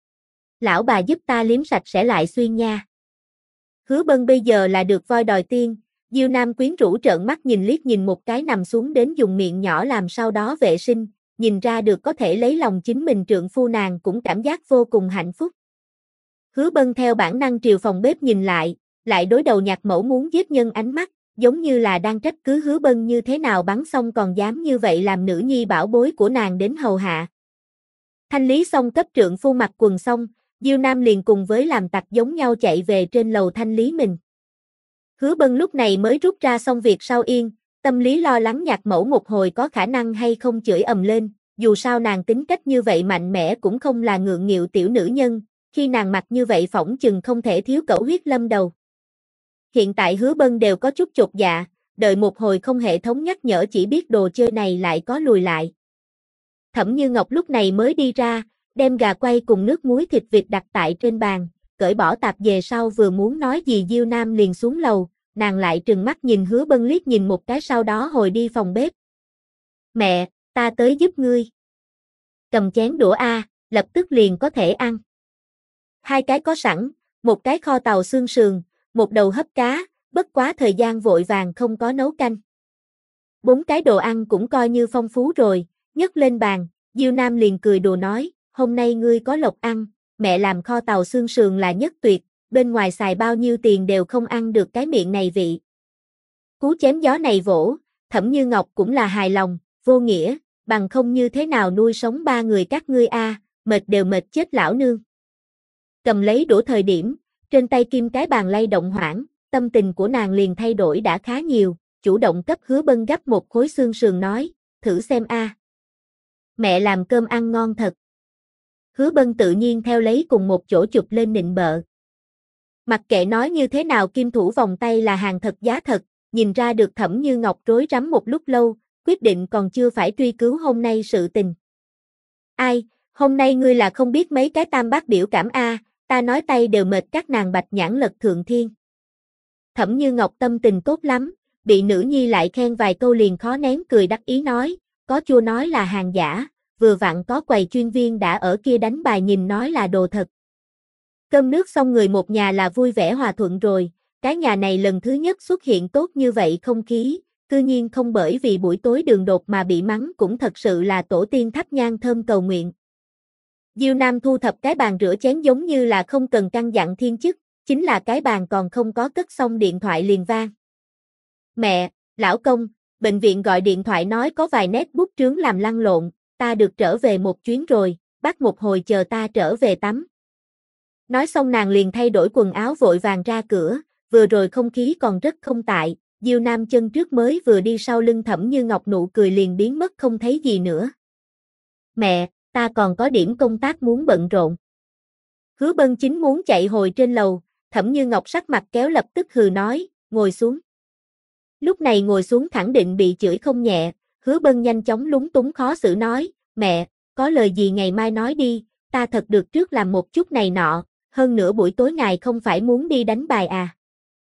Lão bà giúp ta liếm sạch sẽ lại xuyên nha. Hứa Bân bây giờ là được voi đòi tiên, Diêu Nam quyến rũ trợn mắt nhìn liếc nhìn một cái nằm xuống đến dùng miệng nhỏ làm sau đó vệ sinh, nhìn ra được có thể lấy lòng chính mình trượng phu nàng cũng cảm giác vô cùng hạnh phúc. Hứa Bân theo bản năng triều phòng bếp nhìn lại đối đầu nhạc mẫu muốn giết nhân ánh mắt, giống như là đang trách cứ Hứa Bân như thế nào bắn xong còn dám như vậy làm nữ nhi bảo bối của nàng đến hầu hạ. Thanh lý xong cấp trượng phu mặc quần xong, Diêu Nam liền cùng với làm tặc giống nhau chạy về trên lầu thanh lý mình. Hứa Bân lúc này mới rút ra xong việc sau yên, tâm lý lo lắng nhạc mẫu một hồi có khả năng hay không chửi ầm lên, dù sao nàng tính cách như vậy mạnh mẽ cũng không là ngượng nghịu tiểu nữ nhân, khi nàng mặc như vậy phỏng chừng không thể thiếu cẩu huyết lâm đầu. Hiện tại Hứa Bân đều có chút chột dạ, đợi một hồi không hệ thống nhắc nhở chỉ biết đồ chơi này lại có lùi lại. Thẩm Như Ngọc lúc này mới đi ra, đem gà quay cùng nước muối thịt vịt đặt tại trên bàn, cởi bỏ tạp dề sau vừa muốn nói gì Diêu Nam liền xuống lầu, nàng lại trừng mắt nhìn Hứa Bân liếc nhìn một cái sau đó hồi đi phòng bếp. Mẹ, ta tới giúp ngươi. Cầm chén đũa a, lập tức liền có thể ăn. Hai cái có sẵn, một cái kho tàu xương sườn, một đầu hấp cá, bất quá thời gian vội vàng không có nấu canh. 4 cái đồ ăn cũng coi như phong phú rồi, nhấc lên bàn, Diêu Nam liền cười đùa nói, hôm nay ngươi có lộc ăn, mẹ làm kho tàu xương sườn là nhất tuyệt, bên ngoài xài bao nhiêu tiền đều không ăn được cái miệng này vị. Cú chém gió này vỗ, Thẩm Như Ngọc cũng là hài lòng, vô nghĩa, bằng không như thế nào nuôi sống 3 người các ngươi a, mệt đều mệt chết lão nương. Cầm lấy đũa thời điểm, trên tay kim cái bàn lay động hoảng, tâm tình của nàng liền thay đổi đã khá nhiều, chủ động cấp Hứa Bân gắp một khối xương sườn nói, thử xem a. Mẹ làm cơm ăn ngon thật. Hứa Bân tự nhiên theo lấy cùng một chỗ chụp lên nịnh bợ. Mặc kệ nói như thế nào kim thủ vòng tay là hàng thật giá thật, nhìn ra được Thẩm Như Ngọc rối rắm một lúc lâu, quyết định còn chưa phải truy cứu hôm nay sự tình. Ai, hôm nay ngươi là không biết mấy cái tam bát biểu cảm a, ta nói tay đều mệt các nàng bạch nhãn lật thượng thiên. Thẩm Như Ngọc tâm tình tốt lắm, bị nữ nhi lại khen vài câu liền khó nén cười đắc ý nói, có chua nói là hàng giả, vừa vặn có quầy chuyên viên đã ở kia đánh bài nhìn nói là đồ thật. Cơm nước xong người một nhà là vui vẻ hòa thuận rồi, cái nhà này lần thứ nhất xuất hiện tốt như vậy không khí, cư nhiên không bởi vì buổi tối đường đột mà bị mắng cũng thật sự là tổ tiên thắp nhang thơm cầu nguyện. Diêu Nam thu thập cái bàn rửa chén giống như là không cần căn dặn thiên chức, chính là cái bàn còn không có cất xong điện thoại liền vang. Mẹ, lão công, bệnh viện gọi điện thoại nói có vài nét bút trướng làm lăn lộn, ta được trở về một chuyến rồi, bắt một hồi chờ ta trở về tắm. Nói xong nàng liền thay đổi quần áo vội vàng ra cửa, vừa rồi không khí còn rất không tại, Diêu Nam chân trước mới vừa đi sau lưng Thẩm Như Ngọc nụ cười liền biến mất không thấy gì nữa. Mẹ, ta còn có điểm công tác muốn bận rộn. Hứa Bân chính muốn chạy hồi trên lầu, Thẩm Như Ngọc sắc mặt kéo lập tức hừ nói, ngồi xuống. Lúc này ngồi xuống khẳng định bị chửi không nhẹ, Hứa Bân nhanh chóng lúng túng khó xử nói, mẹ, có lời gì ngày mai nói đi, ta thật được trước làm một chút này nọ, hơn nữa buổi tối ngài không phải muốn đi đánh bài à.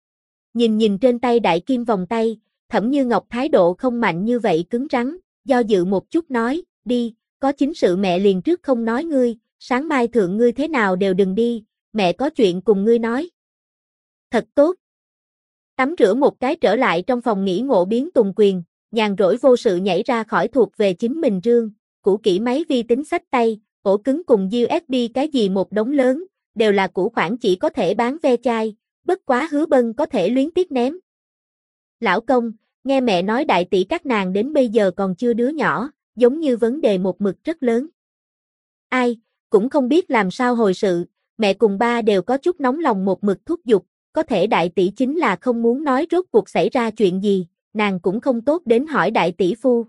Nhìn trên tay đại kim vòng tay, Thẩm Như Ngọc thái độ không mạnh như vậy cứng rắn, do dự một chút nói, đi, có chính sự mẹ liền trước không nói ngươi, sáng mai thượng ngươi thế nào đều đừng đi, mẹ có chuyện cùng ngươi nói. Thật tốt. Tắm rửa một cái trở lại trong phòng nghỉ ngộ biến tùng quyền, nhàn rỗi vô sự nhảy ra khỏi thuộc về chính mình rương, cũ kỹ máy vi tính xách tay, ổ cứng cùng USB cái gì một đống lớn, đều là cũ khoản chỉ có thể bán ve chai, bất quá Hứa Bân có thể luyến tiếc ném. Lão công, nghe mẹ nói đại tỷ các nàng đến bây giờ còn chưa đứa nhỏ, giống như vấn đề một mực rất lớn. Ai, cũng không biết làm sao hồi sự, mẹ cùng ba đều có chút nóng lòng một mực thúc giục, có thể đại tỷ chính là không muốn nói rốt cuộc xảy ra chuyện gì, nàng cũng không tốt đến hỏi đại tỷ phu.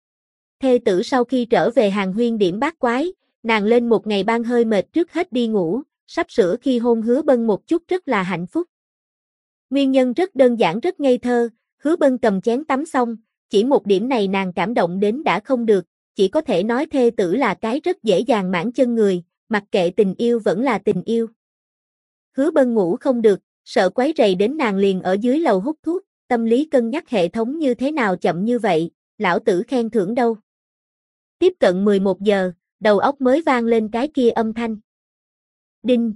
Thê tử sau khi trở về hàng huyên điểm bát quái, nàng lên một ngày ban hơi mệt trước hết đi ngủ, sắp sửa khi hôn Hứa Bân một chút rất là hạnh phúc. Nguyên nhân rất đơn giản rất ngây thơ, Hứa Bân cầm chén tắm xong, chỉ một điểm này nàng cảm động đến đã không được, chỉ có thể nói thê tử là cái rất dễ dàng mãn chân người, mặc kệ tình yêu vẫn là tình yêu. Hứa Bân ngủ không được, sợ quấy rầy đến nàng liền ở dưới lầu hút thuốc, tâm lý cân nhắc hệ thống như thế nào chậm như vậy, lão tử khen thưởng đâu. Tiếp cận 11 giờ, đầu óc mới vang lên cái kia âm thanh. Đinh.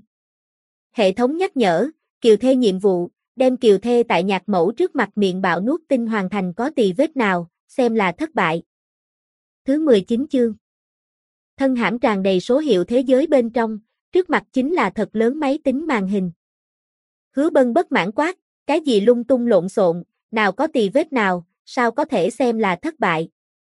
Hệ thống nhắc nhở, Kiều Thê nhiệm vụ, đem Kiều Thê tại nhạc mẫu trước mặt miệng bạo nuốt tinh hoàn thành có tì vết nào, xem là thất bại. Thứ 19 chương. Thân hãm tràn đầy số hiệu thế giới bên trong, trước mặt chính là thật lớn máy tính màn hình. Hứa Bân bất mãn quát, cái gì lung tung lộn xộn, nào có tì vết nào, sao có thể xem là thất bại.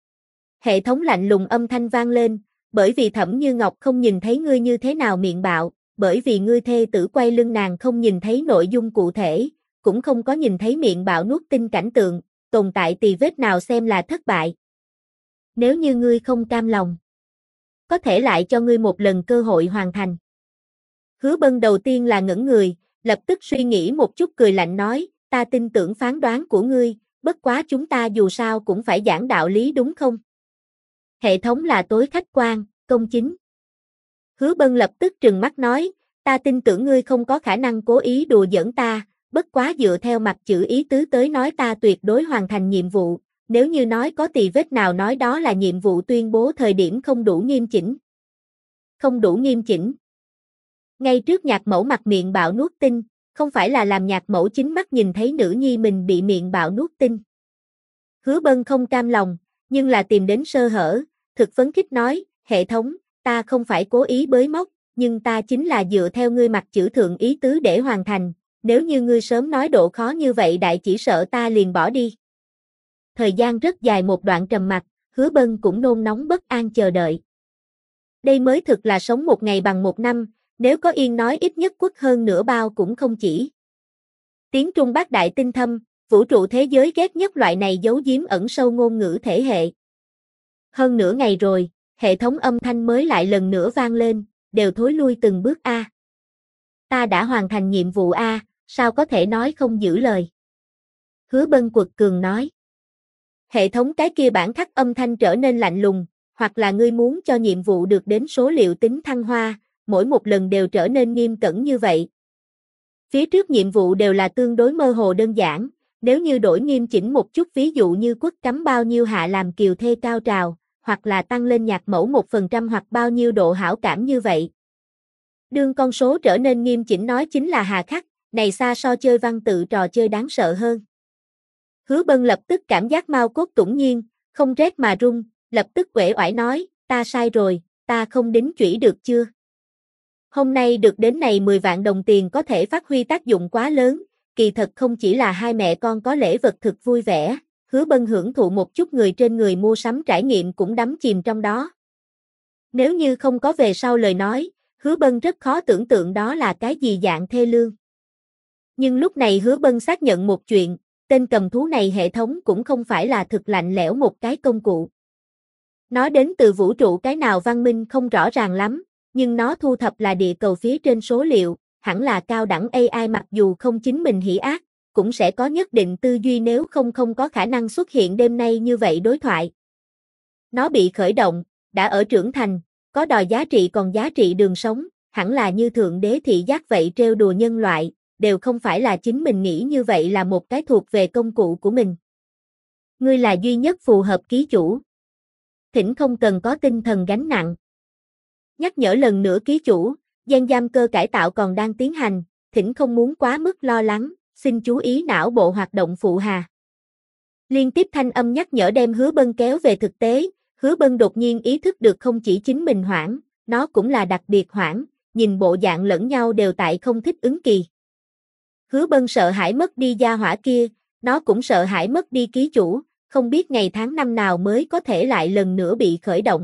Hệ thống lạnh lùng âm thanh vang lên, bởi vì Thẩm Như Ngọc không nhìn thấy ngươi như thế nào miệng bạo, bởi vì ngươi thê tử quay lưng nàng không nhìn thấy nội dung cụ thể, cũng không có nhìn thấy miệng bạo nuốt tinh cảnh tượng, tồn tại tì vết nào xem là thất bại. Nếu như ngươi không cam lòng, có thể lại cho ngươi một lần cơ hội hoàn thành. Hứa Bân đầu tiên là ngẩn người, lập tức suy nghĩ một chút cười lạnh nói, ta tin tưởng phán đoán của ngươi, bất quá chúng ta dù sao cũng phải giảng đạo lý đúng không? Hệ thống là tối khách quan, công chính. Hứa Bân lập tức trừng mắt nói, ta tin tưởng ngươi không có khả năng cố ý đùa giỡn ta, bất quá dựa theo mặt chữ ý tứ tới nói ta tuyệt đối hoàn thành nhiệm vụ, nếu như nói có tì vết nào nói đó là nhiệm vụ tuyên bố thời điểm không đủ nghiêm chỉnh. Không đủ nghiêm chỉnh. Ngay trước nhạc mẫu mặt miệng bạo nuốt tinh, không phải là làm nhạc mẫu chính mắt nhìn thấy nữ nhi mình bị miệng bạo nuốt tinh. Hứa Bân không cam lòng, nhưng là tìm đến sơ hở, thực phấn khích nói, hệ thống, ta không phải cố ý bới móc, nhưng ta chính là dựa theo ngươi mặt chữ thượng ý tứ để hoàn thành, nếu như ngươi sớm nói độ khó như vậy đại chỉ sợ ta liền bỏ đi. Thời gian rất dài một đoạn trầm mặc, Hứa Bân cũng nôn nóng bất an chờ đợi. Đây mới thực là sống một ngày bằng một năm, Nếu có yên nói ít nhất quất hơn nửa bao cũng không chỉ. Tiếng Trung bác đại tinh thâm, vũ trụ thế giới ghét nhất loại này giấu giếm ẩn sâu ngôn ngữ thể hệ. Hơn nửa ngày rồi, hệ thống âm thanh mới lại lần nữa vang lên, đều thối lui từng bước a. Ta đã hoàn thành nhiệm vụ a, sao có thể nói không giữ lời. Hứa Bân quật cường nói. Hệ thống cái kia bản khắc âm thanh trở nên lạnh lùng, hoặc là ngươi muốn cho nhiệm vụ được đến số liệu tính thăng hoa, mỗi một lần đều trở nên nghiêm cẩn như vậy. Phía trước nhiệm vụ đều là tương đối mơ hồ đơn giản, nếu như đổi nghiêm chỉnh một chút ví dụ như quất cắm bao nhiêu hạ làm kiều thê cao trào, hoặc là tăng lên nhạc mẫu 1% hoặc bao nhiêu độ hảo cảm như vậy. Đương con số trở nên nghiêm chỉnh nói chính là hà khắc, này xa so chơi văn tự trò chơi đáng sợ hơn. Hứa Bân lập tức cảm giác mau cốt tủng nhiên, không rét mà run, lập tức uể oải nói, ta sai rồi, ta không đính chủy được chưa? Hôm nay được đến này 10 vạn đồng tiền có thể phát huy tác dụng quá lớn, kỳ thật không chỉ là hai mẹ con có lễ vật thực vui vẻ, Hứa Bân hưởng thụ một chút người trên người mua sắm trải nghiệm cũng đắm chìm trong đó. Nếu như không có về sau lời nói, Hứa Bân rất khó tưởng tượng đó là cái gì dạng thê lương. Nhưng lúc này Hứa Bân xác nhận một chuyện, tên cầm thú này hệ thống cũng không phải là thực lạnh lẽo một cái công cụ. Nó đến từ vũ trụ cái nào văn minh không rõ ràng lắm, nhưng nó thu thập là địa cầu phía trên số liệu, hẳn là cao đẳng AI mặc dù không chính mình hỉ ác, cũng sẽ có nhất định tư duy nếu không có khả năng xuất hiện đêm nay như vậy đối thoại. Nó bị khởi động, đã ở trưởng thành, có đòi giá trị còn giá trị đường sống, hẳn là như thượng đế thị giác vậy trêu đùa nhân loại, đều không phải là chính mình nghĩ như vậy là một cái thuộc về công cụ của mình. Ngươi là duy nhất phù hợp ký chủ. Thỉnh không cần có tinh thần gánh nặng. Nhắc nhở lần nữa ký chủ, gian giam cơ cải tạo còn đang tiến hành, thỉnh không muốn quá mức lo lắng, xin chú ý não bộ hoạt động phụ hà. Liên tiếp thanh âm nhắc nhở đem Hứa Bân kéo về thực tế, Hứa Bân đột nhiên ý thức được không chỉ chính mình hoảng, nó cũng là đặc biệt hoảng, nhìn bộ dạng lẫn nhau đều tại không thích ứng kỳ. Hứa Bân sợ hãi mất đi gia hỏa kia, nó cũng sợ hãi mất đi ký chủ, không biết ngày tháng năm nào mới có thể lại lần nữa bị khởi động.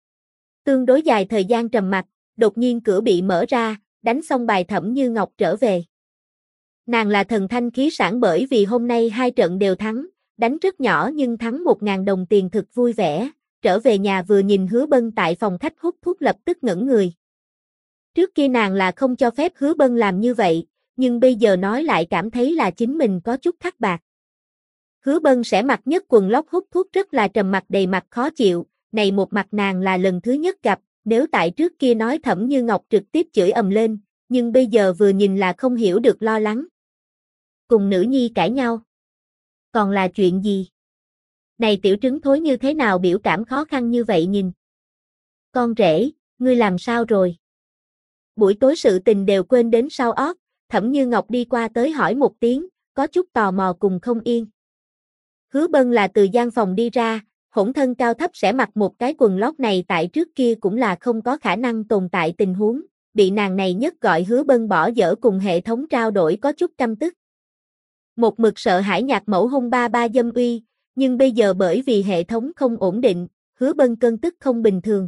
Tương đối dài thời gian trầm mặc, đột nhiên cửa bị mở ra, đánh xong bài Thẩm Như Ngọc trở về. Nàng là thần thanh khí sảng bởi vì hôm nay hai trận đều thắng, đánh rất nhỏ nhưng thắng 1.000 đồng tiền thực vui vẻ, trở về nhà vừa nhìn Hứa Bân tại phòng khách hút thuốc lập tức ngẩn người. Trước kia nàng là không cho phép Hứa Bân làm như vậy, nhưng bây giờ nói lại cảm thấy là chính mình có chút thắt bạc. Hứa Bân sẽ mặc nhất quần lót hút thuốc rất là trầm mặc đầy mặt khó chịu, này một mặt nàng là lần thứ nhất gặp, nếu tại trước kia nói Thẩm Như Ngọc trực tiếp chửi ầm lên, nhưng bây giờ vừa nhìn là không hiểu được lo lắng. Cùng nữ nhi cãi nhau. Còn là chuyện gì? Này tiểu trứng thối như thế nào biểu cảm khó khăn như vậy nhìn. Con rể, ngươi làm sao rồi? Buổi tối sự tình đều quên đến sau ót, Thẩm Như Ngọc đi qua tới hỏi một tiếng, có chút tò mò cùng không yên. Hứa Bân là từ gian phòng đi ra, hỗn thân cao thấp sẽ mặc một cái quần lót này tại trước kia cũng là không có khả năng tồn tại tình huống, bị nàng này nhất gọi Hứa Bân bỏ dở cùng hệ thống trao đổi có chút căm tức. Một mực sợ hãi nhạc mẫu hung ba ba dâm uy, nhưng bây giờ bởi vì hệ thống không ổn định, Hứa Bân cơn tức không bình thường.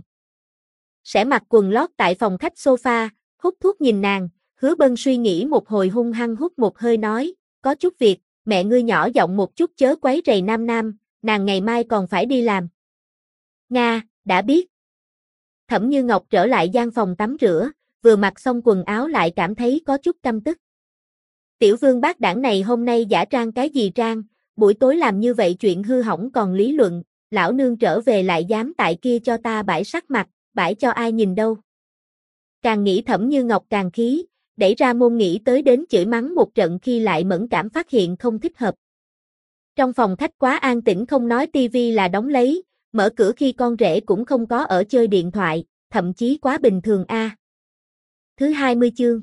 Sẽ mặc quần lót tại phòng khách sofa, hút thuốc nhìn nàng, Hứa Bân suy nghĩ một hồi hung hăng hút một hơi nói, có chút việc, mẹ ngươi nhỏ giọng một chút chớ quấy rầy Nam Nam, nàng ngày mai còn phải đi làm. Nga, đã biết. Thẩm Như Ngọc trở lại gian phòng tắm rửa, vừa mặc xong quần áo lại cảm thấy có chút căm tức. Tiểu vương bác đảng này hôm nay giả trang cái gì trang, buổi tối làm như vậy chuyện hư hỏng còn lý luận, lão nương trở về lại dám tại kia cho ta bãi sắc mặt, bãi cho ai nhìn đâu. Càng nghĩ Thẩm Như Ngọc càng khí, đẩy ra môn nghĩ tới đến chửi mắng một trận khi lại mẫn cảm phát hiện không thích hợp. Trong phòng khách quá an tĩnh không nói tivi là đóng lấy, mở cửa khi con rể cũng không có ở chơi điện thoại, thậm chí quá bình thường a. Thứ 20 chương.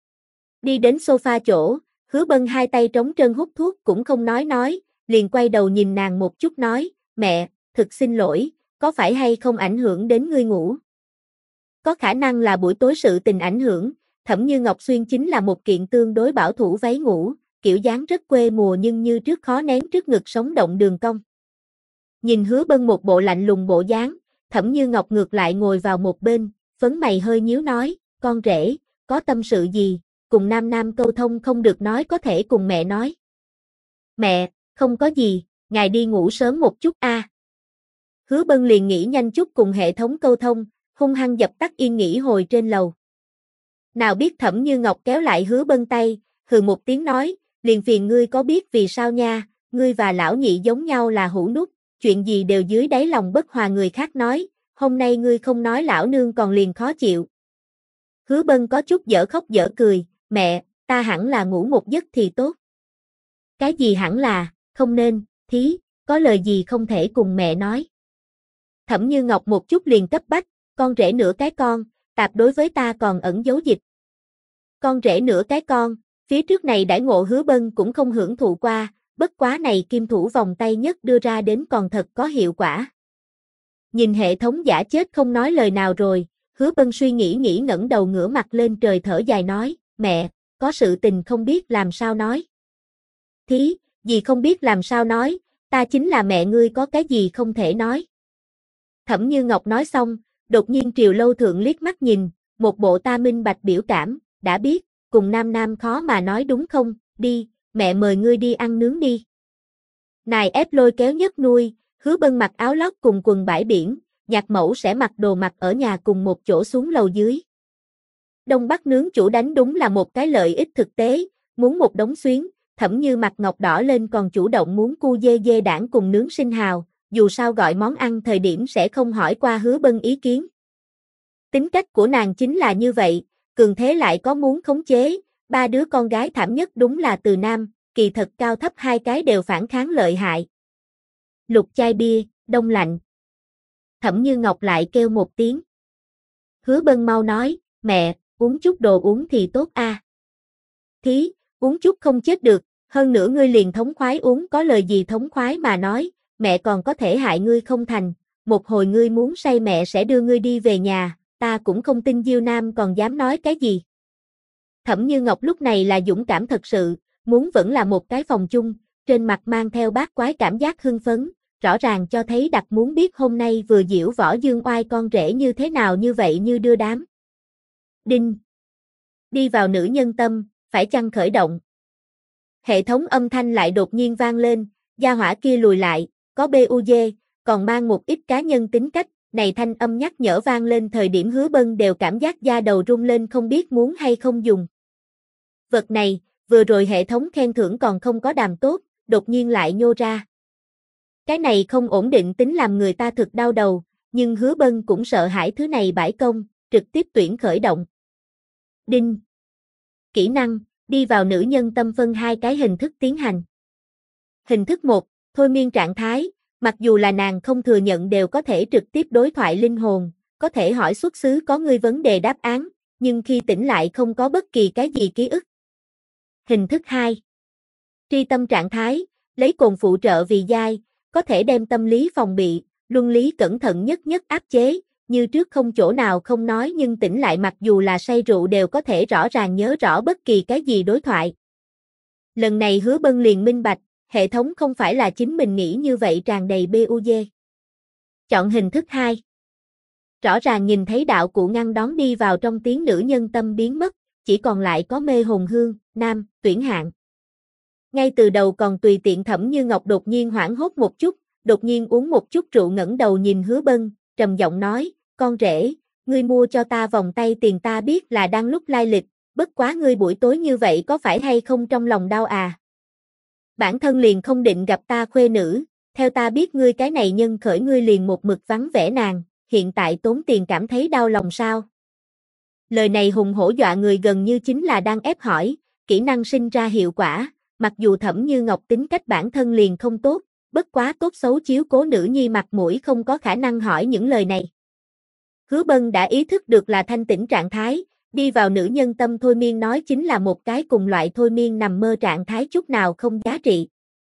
Đi đến sofa chỗ, Hứa Bân hai tay trống trơn hút thuốc cũng không nói, liền quay đầu nhìn nàng một chút nói, mẹ, thực xin lỗi, có phải hay không ảnh hưởng đến ngươi ngủ? Có khả năng là buổi tối sự tình ảnh hưởng, Thẩm Như Ngọc xuyên chính là một kiện tương đối bảo thủ váy ngủ, kiểu dáng rất quê mùa nhưng như trước khó nén trước ngực sống động đường cong. Nhìn Hứa Bân một bộ lạnh lùng bộ dáng, Thẩm Như Ngọc ngược lại ngồi vào một bên, phấn mày hơi nhíu nói, con rể, có tâm sự gì, cùng Nam Nam câu thông không được nói có thể cùng mẹ nói. Mẹ, không có gì, ngài đi ngủ sớm một chút a. Hứa Bân liền nghĩ nhanh chút cùng hệ thống câu thông, hung hăng dập tắt yên nghỉ hồi trên lầu. Nào biết Thẩm Như Ngọc kéo lại Hứa Bân tay, hừ một tiếng nói, liền phiền ngươi có biết vì sao nha, ngươi và lão nhị giống nhau là hũ nút, chuyện gì đều dưới đáy lòng bất hòa người khác nói, hôm nay ngươi không nói lão nương còn liền khó chịu. Hứa Bân có chút dở khóc dở cười, mẹ, ta hẳn là ngủ một giấc thì tốt. Cái gì hẳn là, không nên, thí, có lời gì không thể cùng mẹ nói. Thẩm Như Ngọc một chút liền cấp bách, con rể nửa cái con, tạp đối với ta còn ẩn giấu dịch. Con rể nửa cái con, phía trước này đãi ngộ Hứa Bân cũng không hưởng thụ qua, bất quá này kim thủ vòng tay nhất đưa ra đến còn thật có hiệu quả. Nhìn hệ thống giả chết không nói lời nào rồi, Hứa Bân suy nghĩ ngẩng đầu ngửa mặt lên trời thở dài nói, mẹ, có sự tình không biết làm sao nói. Thí, gì không biết làm sao nói, ta chính là mẹ ngươi có cái gì không thể nói. Thẩm Như Ngọc nói xong, đột nhiên Triều Lâu Thượng liếc mắt nhìn, một bộ ta minh bạch biểu cảm, đã biết, cùng Nam Nam khó mà nói đúng không, đi, mẹ mời ngươi đi ăn nướng đi. Nài ép lôi kéo nhất nuôi, Hứa Bân mặc áo lót cùng quần bãi biển, nhạc mẫu sẽ mặc đồ mặc ở nhà cùng một chỗ xuống lầu dưới. Đông Bắc nướng chủ đánh đúng là một cái lợi ích thực tế, muốn một đống xuyến, Thẩm Như mặt ngọc đỏ lên còn chủ động muốn cu dê dê đảng cùng nướng sinh hào, dù sao gọi món ăn thời điểm sẽ không hỏi qua Hứa Bân ý kiến. Tính cách của nàng chính là như vậy, cường thế lại có muốn khống chế, ba đứa con gái thảm nhất đúng là Từ Nam, kỳ thật cao thấp hai cái đều phản kháng lợi hại. Lục chai bia, đông lạnh. Thẩm Như Ngọc lại kêu một tiếng. Hứa Bân mau nói, mẹ, uống chút đồ uống thì tốt a. Thí, uống chút không chết được, hơn nữa ngươi liền thống khoái uống có lời gì thống khoái mà nói, mẹ còn có thể hại ngươi không thành, một hồi ngươi muốn say mẹ sẽ đưa ngươi đi về nhà, ta cũng không tin Diêu Nam còn dám nói cái gì. Thẩm Như Ngọc lúc này là dũng cảm thật sự, muốn vẫn là một cái phòng chung, trên mặt mang theo bát quái cảm giác hưng phấn, rõ ràng cho thấy đặc muốn biết hôm nay vừa diễu võ dương oai con rể như thế nào như vậy như đưa đám. Đinh. Đi vào nữ nhân tâm, phải chăng khởi động. Hệ thống âm thanh lại đột nhiên vang lên, gia hỏa kia lùi lại, có BUZ, còn mang một ít cá nhân tính cách, này thanh âm nhắc nhở vang lên thời điểm Hứa Bân đều cảm giác da đầu rung lên không biết muốn hay không dùng. Vật này, vừa rồi hệ thống khen thưởng còn không có đàm tốt, đột nhiên lại nhô ra. Cái này không ổn định tính làm người ta thực đau đầu, nhưng Hứa Bân cũng sợ hãi thứ này bãi công, trực tiếp tuyển khởi động. Đinh. Kỹ năng, đi vào nữ nhân tâm phân hai cái hình thức tiến hành. Hình thức 1, thôi miên trạng thái, mặc dù là nàng không thừa nhận đều có thể trực tiếp đối thoại linh hồn, có thể hỏi xuất xứ có người vấn đề đáp án, nhưng khi tỉnh lại không có bất kỳ cái gì ký ức. Hình thức 2, tri tâm trạng thái, lấy cồn phụ trợ vì giai, có thể đem tâm lý phòng bị, luân lý cẩn thận nhất áp chế, như trước không chỗ nào không nói nhưng tỉnh lại mặc dù là say rượu đều có thể rõ ràng nhớ rõ bất kỳ cái gì đối thoại. Lần này Hứa Bân liền minh bạch, hệ thống không phải là chính mình nghĩ như vậy tràn đầy BUZ. Chọn hình thức 2. Rõ ràng nhìn thấy đạo cụ ngăn đón đi vào trong tiếng nữ nhân tâm biến mất, chỉ còn lại có mê hồn hương, nam, tuyển hạng. Ngay từ đầu còn tùy tiện Thẩm Như Ngọc đột nhiên hoảng hốt một chút, đột nhiên uống một chút rượu ngẩng đầu nhìn Hứa Bân, trầm giọng nói, con rể, ngươi mua cho ta vòng tay tiền ta biết là đang lúc lai lịch, bất quá ngươi buổi tối như vậy có phải hay không trong lòng đau à? Bản thân liền không định gặp ta khuê nữ, theo ta biết ngươi cái này nhân khởi ngươi liền một mực vắng vẻ nàng, hiện tại tốn tiền cảm thấy đau lòng sao? Lời này hùng hổ dọa người gần như chính là đang ép hỏi, kỹ năng sinh ra hiệu quả, mặc dù Thẩm Như Ngọc tính cách bản thân liền không tốt, bất quá tốt xấu chiếu cố nữ nhi mặt mũi không có khả năng hỏi những lời này. Hứa Bân đã ý thức được là thanh tĩnh trạng thái, đi vào nữ nhân tâm thôi miên nói chính là một cái cùng loại thôi miên nằm mơ trạng thái chút nào không giá trị.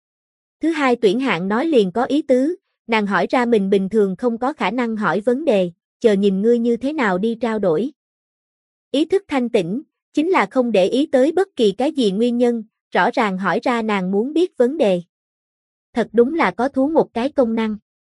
Thứ hai tuyển hạng nói liền có ý tứ, nàng hỏi ra mình bình thường không có khả năng hỏi vấn đề, chờ nhìn ngươi như thế nào đi trao đổi. Ý thức thanh tĩnh, chính là không để ý tới bất kỳ cái gì nguyên nhân, rõ ràng hỏi ra nàng muốn biết vấn đề. Thật đúng là có thú một cái công năng.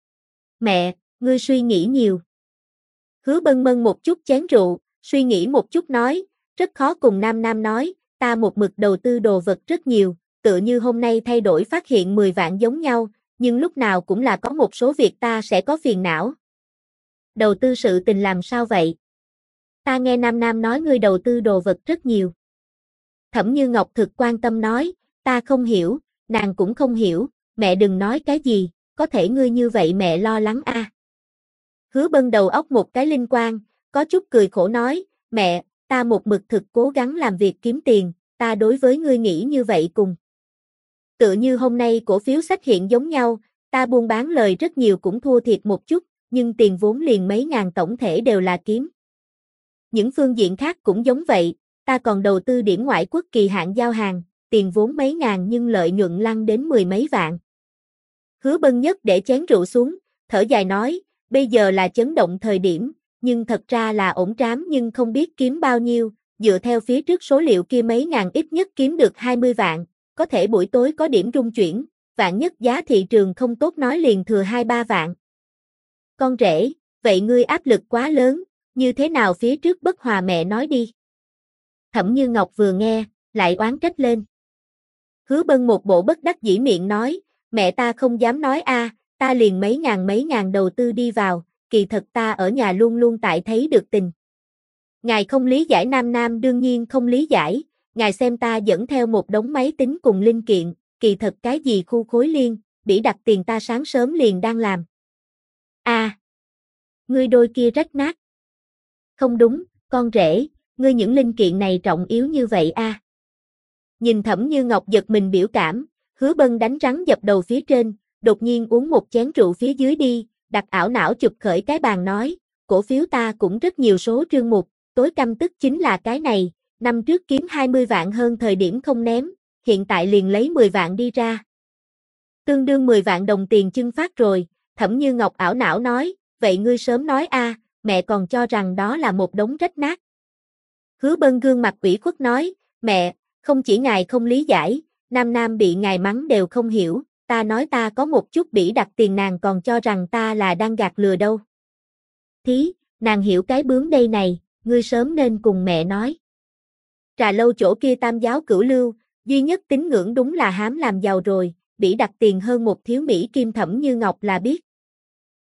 Mẹ, ngươi suy nghĩ nhiều. Hứa Bân mân một chút chén rượu, suy nghĩ một chút nói, rất khó cùng Nam Nam nói, ta một mực đầu tư đồ vật rất nhiều, tựa như hôm nay thay đổi phát hiện 10 vạn giống nhau, nhưng lúc nào cũng là có một số việc ta sẽ có phiền não. Đầu tư sự tình làm sao vậy? Ta nghe Nam Nam nói ngươi đầu tư đồ vật rất nhiều. Thẩm Như Ngọc thực quan tâm nói, ta không hiểu, nàng cũng không hiểu, mẹ đừng nói cái gì, có thể ngươi như vậy mẹ lo lắng a. Hứa Bân đầu óc một cái linh quang, có chút cười khổ nói, mẹ, ta một mực thực cố gắng làm việc kiếm tiền, ta đối với ngươi nghĩ như vậy cùng. Tựa như hôm nay cổ phiếu sách hiện giống nhau, ta buôn bán lời rất nhiều cũng thua thiệt một chút, nhưng tiền vốn liền mấy ngàn tổng thể đều là kiếm. Những phương diện khác cũng giống vậy, ta còn đầu tư điểm ngoại quốc kỳ hạn giao hàng, tiền vốn mấy ngàn nhưng lợi nhuận lăn đến 10 mấy vạn. Hứa Bân nhất để chén rượu xuống, thở dài nói, bây giờ là chấn động thời điểm, nhưng thật ra là ổn trám nhưng không biết kiếm bao nhiêu, dựa theo phía trước số liệu kia mấy ngàn ít nhất kiếm được 20 vạn, có thể buổi tối có điểm rung chuyển, vạn nhất giá thị trường không tốt nói liền thừa 2-3 vạn. Con rể, vậy ngươi áp lực quá lớn, như thế nào phía trước bất hòa mẹ nói đi. Thẩm Như Ngọc vừa nghe, lại oán trách lên. Hứa Bân một bộ bất đắc dĩ miệng nói, mẹ ta không dám nói a, ta liền mấy ngàn đầu tư đi vào, kỳ thật ta ở nhà luôn luôn tại thấy được tình. Ngài không lý giải Nam Nam đương nhiên không lý giải, ngài xem ta dẫn theo một đống máy tính cùng linh kiện, kỳ thật cái gì khu khối liên, bỉ đặt tiền ta sáng sớm liền đang làm. Ngươi đôi kia rách nát. Không đúng, con rể, ngươi những linh kiện này trọng yếu như vậy a. Nhìn Thẩm Như Ngọc giật mình biểu cảm, Hứa Bân đánh rắn dập đầu phía trên, đột nhiên uống một chén rượu phía dưới đi, đặt ảo não chụp khởi cái bàn nói, cổ phiếu ta cũng rất nhiều số trương mục, tối căm tức chính là cái này, năm trước kiếm 20 vạn hơn thời điểm không ném, hiện tại liền lấy 10 vạn đi ra. Tương đương 10 vạn đồng tiền chưng phát rồi, Thẩm Như Ngọc ảo não nói, vậy ngươi sớm nói a, mẹ còn cho rằng đó là một đống rách nát. Hứa Bân gương mặt ủy khuất nói, mẹ, không chỉ ngài không lý giải, Nam Nam bị ngài mắng đều không hiểu, ta nói ta có một chút bỉ đặt tiền nàng còn cho rằng ta là đang gạt lừa đâu. Thí, nàng hiểu cái bướng đây này, ngươi sớm nên cùng mẹ nói. Trà lâu chỗ kia tam giáo cửu lưu, duy nhất tín ngưỡng đúng là hám làm giàu rồi, bỉ đặt tiền hơn một thiếu Mỹ Kim Thẩm Như Ngọc là biết,